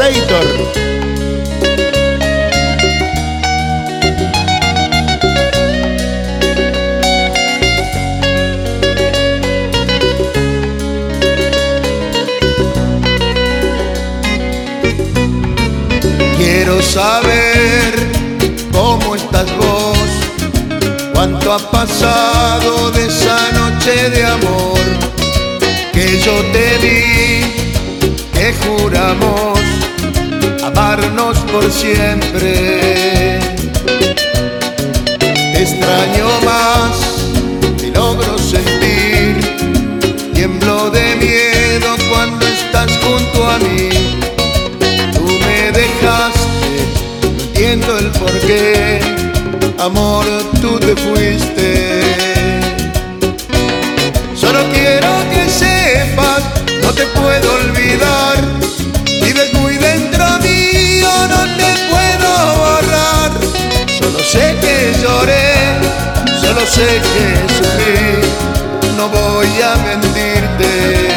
Operator. Quiero saber cómo estás vos, cuánto ha pasado de esa noche de amor que yo te di, que juramos amarnos por siempre. Te extraño más, te logro sentir, tiemblo de miedo cuando estás junto a mí. No entiendo el porqué, amor, tú te fuiste. Solo quiero que sepas, no te puedo olvidar. Vives muy dentro mío, no te puedo borrar. Solo sé que lloré, solo sé que sufrí, no voy a mentirte.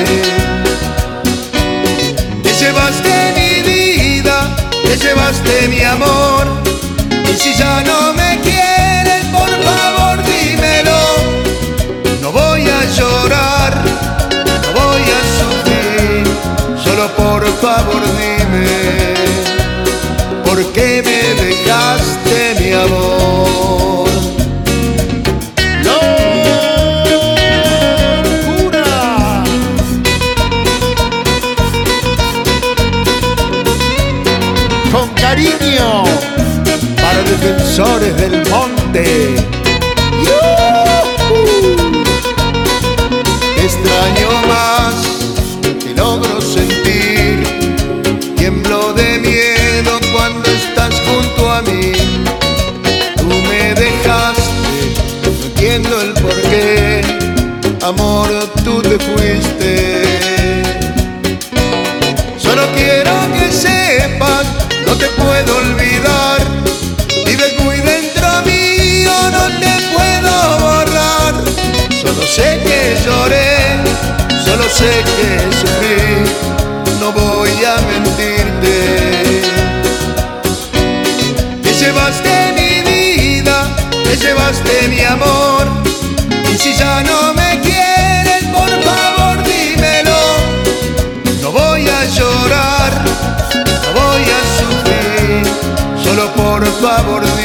Te llevaste mi vida, te llevaste mi amor, y si ya no me quieres, por favor dímelo. No voy a llorar, no voy a sufrir, solo por favor dime, ¿por qué me dejaste mi amor? ¡Locura! Con cariño para defensores del monte. Te extraño más, te logro sentir, tiemblo de miedo cuando estás junto a mí. Tú me dejaste, no entiendo el porqué, amor, tú te fuiste. Solo quiero que sepas, no te puedo olvidar. Vives muy dentro mío, no te puedo borrar. Solo sé que lloré, solo sé que sufrí, no voy a mentirte. Te llevaste mi vida, te llevaste mi amor, y si ya no me quieres, por favor dímelo. No voy a llorar, no voy a sufrir, solo por favor